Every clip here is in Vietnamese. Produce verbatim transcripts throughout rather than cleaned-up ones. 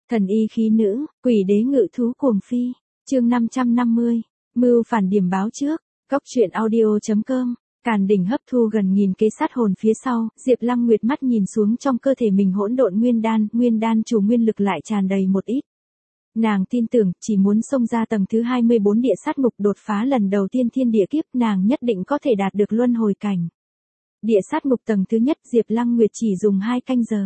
Thần y khí nữ, quỷ đế ngự thú cuồng phi. Chương năm trăm năm mươi. Mưu phản điểm báo trước. Góc truyện audio.com. Càn đỉnh hấp thu gần nghìn kế sát hồn phía sau, Diệp Lăng Nguyệt mắt nhìn xuống trong cơ thể mình hỗn độn nguyên đan, nguyên đan chủ nguyên lực lại tràn đầy một ít. Nàng tin tưởng, chỉ muốn xông ra tầng thứ hai mươi bốn địa sát ngục đột phá lần đầu tiên thiên địa kiếp, nàng nhất định có thể đạt được luân hồi cảnh. Địa sát ngục tầng thứ nhất Diệp Lăng Nguyệt chỉ dùng hai canh giờ.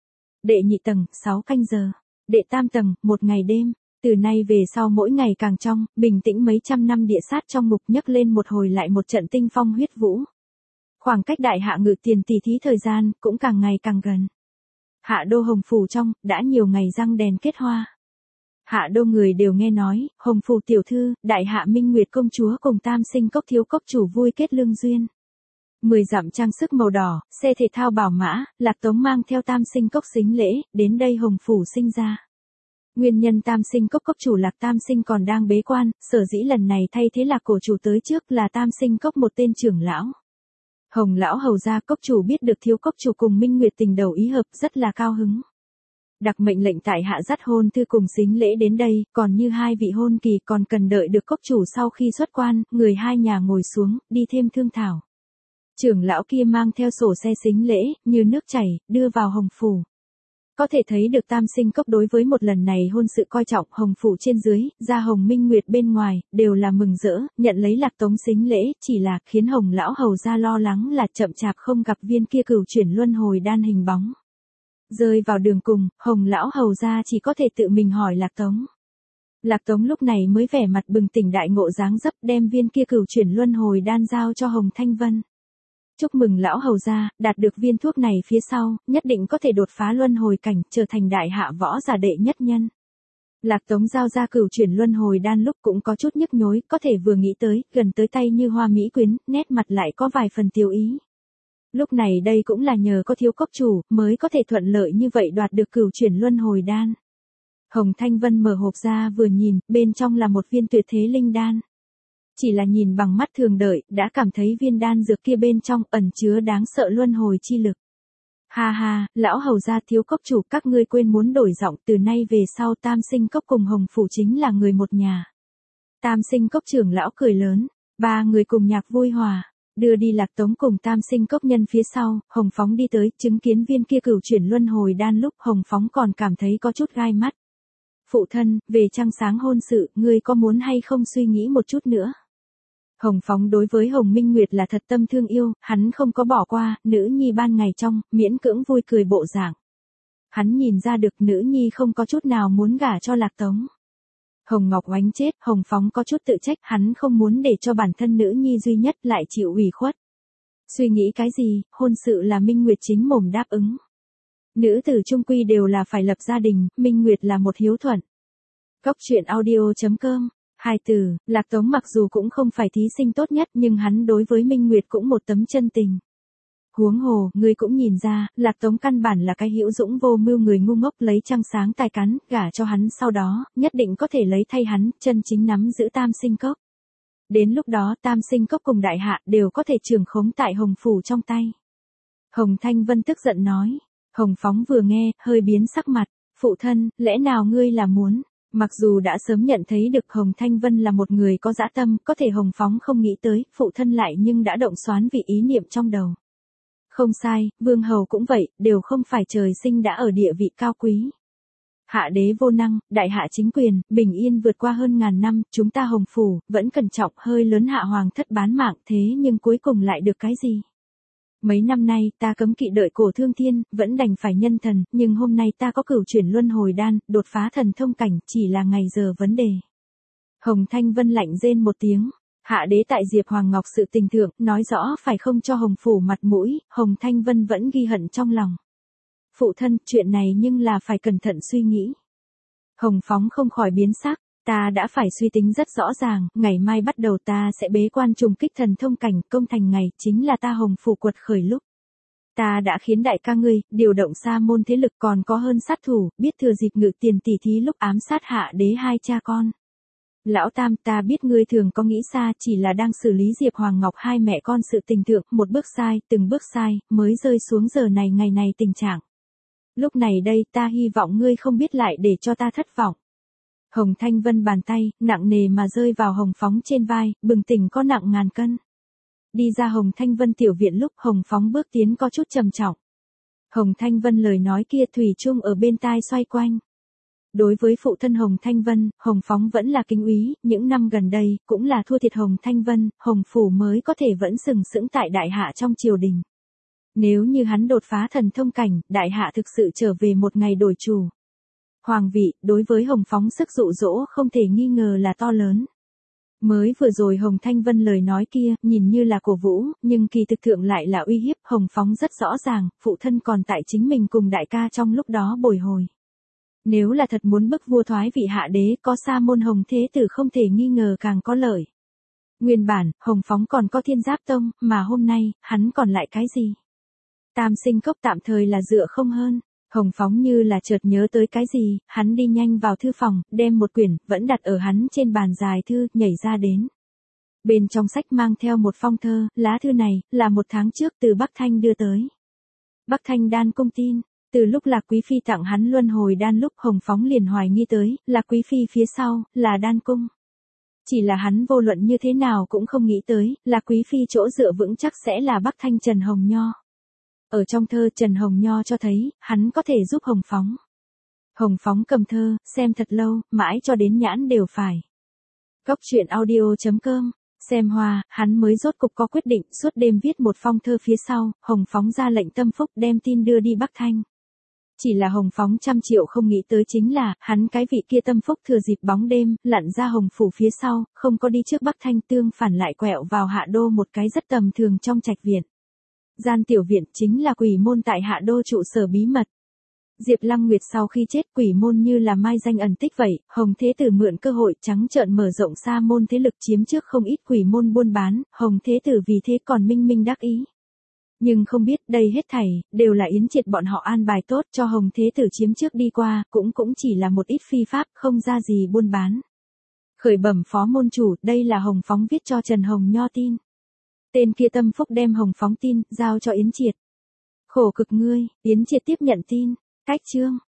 Đệ nhị tầng, sáu canh giờ. Đệ tam tầng, một ngày đêm. Từ nay về sau mỗi ngày càng trong, bình tĩnh mấy trăm năm địa sát trong ngục nhấc lên một hồi lại một trận tinh phong huyết vũ. Khoảng cách đại hạ ngự tiền tỷ thí thời gian, cũng càng ngày càng gần. Hạ đô Hồng Phủ trong, đã nhiều ngày răng đèn kết hoa. Hạ đô người đều nghe nói, Hồng Phủ tiểu thư, đại hạ Minh Nguyệt công chúa cùng tam sinh cốc thiếu cốc chủ vui kết lương duyên. Mười dặm trang sức màu đỏ, xe thể thao bảo mã, Lạc Tống mang theo tam sinh cốc xính lễ, đến đây Hồng Phủ sinh ra. Nguyên nhân tam sinh cốc cốc chủ Lạc Tam Sinh còn đang bế quan, sở dĩ lần này thay thế Lạc cổ chủ tới trước là tam sinh cốc một tên trưởng lão. Hồng lão hầu gia cốc chủ biết được thiếu cốc chủ cùng Minh Nguyệt tình đầu ý hợp rất là cao hứng. Đặc mệnh lệnh tại hạ dắt hôn thư cùng xính lễ đến đây, còn như hai vị hôn kỳ còn cần đợi được cốc chủ sau khi xuất quan, người hai nhà ngồi xuống, đi thêm thương thảo. Trưởng lão kia mang theo sổ xe xính lễ, như nước chảy, đưa vào Hồng Phủ. Có thể thấy được tam sinh cốc đối với một lần này hôn sự coi trọng, Hồng Phủ trên dưới, ra Hồng Minh Nguyệt bên ngoài, đều là mừng rỡ, nhận lấy Lạc Tống xính lễ, chỉ là khiến Hồng lão hầu ra lo lắng là chậm chạp không gặp viên kia cửu chuyển luân hồi đan hình bóng. Rơi vào đường cùng, Hồng lão hầu ra chỉ có thể tự mình hỏi Lạc Tống. Lạc Tống lúc này mới vẻ mặt bừng tỉnh đại ngộ dáng dấp đem viên kia cửu chuyển luân hồi đan giao cho Hồng Thanh Vân. Chúc mừng lão hầu gia, đạt được viên thuốc này phía sau, nhất định có thể đột phá luân hồi cảnh, trở thành đại hạ võ giả đệ nhất nhân. Lạc Tống giao ra cửu chuyển luân hồi đan lúc cũng có chút nhức nhối, có thể vừa nghĩ tới, gần tới tay như hoa mỹ quyến, nét mặt lại có vài phần tiêu ý. Lúc này đây cũng là nhờ có thiếu cốc chủ, mới có thể thuận lợi như vậy đoạt được cửu chuyển luân hồi đan. Hồng Thanh Vân mở hộp ra vừa nhìn, bên trong là một viên tuyệt thế linh đan. Chỉ là nhìn bằng mắt thường đợi, đã cảm thấy viên đan dược kia bên trong ẩn chứa đáng sợ luân hồi chi lực. Ha ha, lão hầu gia thiếu cốc chủ các ngươi quên muốn đổi giọng, từ nay về sau tam sinh cốc cùng Hồng Phủ chính là người một nhà. Tam sinh cốc trưởng lão cười lớn, ba người cùng nhạc vui hòa, đưa đi Lạc Tống cùng tam sinh cốc nhân phía sau, Hồng Phóng đi tới, chứng kiến viên kia cửu chuyển luân hồi đan lúc Hồng Phóng còn cảm thấy có chút gai mắt. Phụ thân, về trăng sáng hôn sự, ngươi có muốn hay không suy nghĩ một chút nữa? Hồng Phóng đối với Hồng Minh Nguyệt là thật tâm thương yêu, hắn không có bỏ qua, nữ nhi ban ngày trong, miễn cưỡng vui cười bộ dạng. Hắn nhìn ra được nữ nhi không có chút nào muốn gả cho Lạc Tống. Hồng Ngọc oánh chết, Hồng Phóng có chút tự trách, hắn không muốn để cho bản thân nữ nhi duy nhất lại chịu ủy khuất. Suy nghĩ cái gì, hôn sự là Minh Nguyệt chính mồm đáp ứng. Nữ tử trung quy đều là phải lập gia đình, Minh Nguyệt là một hiếu thuận. Góc truyện audio.com. Hai từ, Lạc Tống mặc dù cũng không phải thí sinh tốt nhất nhưng hắn đối với Minh Nguyệt cũng một tấm chân tình. Huống hồ, ngươi cũng nhìn ra, Lạc Tống căn bản là cái hữu dũng vô mưu người ngu ngốc lấy trăng sáng tài cắn, gả cho hắn sau đó, nhất định có thể lấy thay hắn, chân chính nắm giữ tam sinh cốc. Đến lúc đó tam sinh cốc cùng đại hạ đều có thể trường khống tại Hồng Phủ trong tay. Hồng Thanh Vân tức giận nói. Hồng Phóng vừa nghe, hơi biến sắc mặt, phụ thân, lẽ nào ngươi là muốn... Mặc dù đã sớm nhận thấy được Hồng Thanh Vân là một người có dã tâm, có thể Hồng Phóng không nghĩ tới, phụ thân lại nhưng đã động xoán vị ý niệm trong đầu. Không sai, vương hầu cũng vậy, đều không phải trời sinh đã ở địa vị cao quý. Hạ đế vô năng, đại hạ chính quyền, bình yên vượt qua hơn ngàn năm, chúng ta Hồng Phủ, vẫn cẩn trọng hơi lớn hạ hoàng thất bán mạng thế nhưng cuối cùng lại được cái gì? Mấy năm nay ta cấm kỵ đợi cổ thương thiên, vẫn đành phải nhân thần, nhưng hôm nay ta có cửu chuyển luân hồi đan, đột phá thần thông cảnh, chỉ là ngày giờ vấn đề. Hồng Thanh Vân lạnh rên một tiếng, hạ đế tại Diệp Hoàng Ngọc sự tình thượng, nói rõ phải không cho Hồng Phủ mặt mũi, Hồng Thanh Vân vẫn ghi hận trong lòng. Phụ thân, chuyện này nhưng là phải cẩn thận suy nghĩ. Hồng Phóng không khỏi biến sắc. Ta đã phải suy tính rất rõ ràng, ngày mai bắt đầu ta sẽ bế quan trùng kích thần thông cảnh, công thành ngày, chính là ta Hồng Phủ quật khởi lúc. Ta đã khiến đại ca ngươi, điều động sa môn thế lực còn có hơn sát thủ, biết thừa dịp ngự tiền tỷ thí lúc ám sát hạ đế hai cha con. Lão Tam, ta biết ngươi thường có nghĩ xa, chỉ là đang xử lý Diệp Hoàng Ngọc hai mẹ con sự tình thượng, một bước sai, từng bước sai, mới rơi xuống giờ này ngày này tình trạng. Lúc này đây ta hy vọng ngươi không biết lại để cho ta thất vọng. Hồng Thanh Vân bàn tay, nặng nề mà rơi vào Hồng Phóng trên vai, bừng tỉnh có nặng ngàn cân. Đi ra Hồng Thanh Vân tiểu viện lúc Hồng Phóng bước tiến có chút trầm trọng. Hồng Thanh Vân lời nói kia thủy chung ở bên tai xoay quanh. Đối với phụ thân Hồng Thanh Vân, Hồng Phóng vẫn là kính úy, những năm gần đây, cũng là thua thiệt Hồng Thanh Vân, Hồng Phủ mới có thể vẫn sừng sững tại đại hạ trong triều đình. Nếu như hắn đột phá thần thông cảnh, đại hạ thực sự trở về một ngày đổi chủ. Hoàng vị, đối với Hồng Phóng sức dụ dỗ không thể nghi ngờ là to lớn. Mới vừa rồi Hồng Thanh Vân lời nói kia, nhìn như là cổ vũ, nhưng kỳ thực thượng lại là uy hiếp. Hồng Phóng rất rõ ràng, phụ thân còn tại chính mình cùng đại ca trong lúc đó bồi hồi. Nếu là thật muốn bức vua thoái vị hạ đế, có sa môn Hồng Thế Tử không thể nghi ngờ càng có lợi. Nguyên bản, Hồng Phóng còn có Thiên Giáp Tông, mà hôm nay, hắn còn lại cái gì? Tam Sinh Cốc tạm thời là dựa không hơn. Hồng Phóng như là chợt nhớ tới cái gì, hắn đi nhanh vào thư phòng, đem một quyển, vẫn đặt ở hắn trên bàn dài thư, nhảy ra đến. Bên trong sách mang theo một phong thơ, lá thư này, là một tháng trước từ Bắc Thanh đưa tới. Bắc Thanh đan cung tin, từ lúc Lạc Quý Phi tặng hắn luân hồi đan lúc Hồng Phóng liền hoài nghi tới, Lạc Quý Phi phía sau, là đan cung. Chỉ là hắn vô luận như thế nào cũng không nghĩ tới, Lạc Quý Phi chỗ dựa vững chắc sẽ là Bắc Thanh Trần Hồng Nho. Ở trong thơ Trần Hồng Nho cho thấy, hắn có thể giúp Hồng Phóng. Hồng Phóng cầm thơ, xem thật lâu, mãi cho đến nhãn đều phải. Góc truyện audio chấm com, xem hoa, hắn mới rốt cục có quyết định, suốt đêm viết một phong thơ phía sau, Hồng Phóng ra lệnh tâm phúc đem tin đưa đi Bắc Thanh. Chỉ là Hồng Phóng trăm triệu không nghĩ tới chính là, hắn cái vị kia tâm phúc thừa dịp bóng đêm, lặn ra Hồng Phủ phía sau, không có đi trước Bắc Thanh tương phản lại quẹo vào Hạ Đô một cái rất tầm thường trong trạch viện. Gian tiểu viện chính là Quỷ Môn tại Hạ Đô trụ sở bí mật. Diệp Lăng Nguyệt sau khi chết Quỷ Môn như là mai danh ẩn tích vậy, Hồng Thế Tử mượn cơ hội trắng trợn mở rộng sa môn thế lực chiếm trước không ít Quỷ Môn buôn bán, Hồng Thế Tử vì thế còn minh minh đắc ý. Nhưng không biết đây hết thảy, đều là Yến Triệt bọn họ an bài tốt cho Hồng Thế Tử chiếm trước đi qua, cũng cũng chỉ là một ít phi pháp, không ra gì buôn bán. Khởi bẩm phó môn chủ, đây là Hồng Phóng viết cho Trần Hồng Nho tin. Tên kia tâm phúc đem Hồng Phóng tin, giao cho Yến Triệt. Khổ cực ngươi, Yến Triệt tiếp nhận tin, cách chương.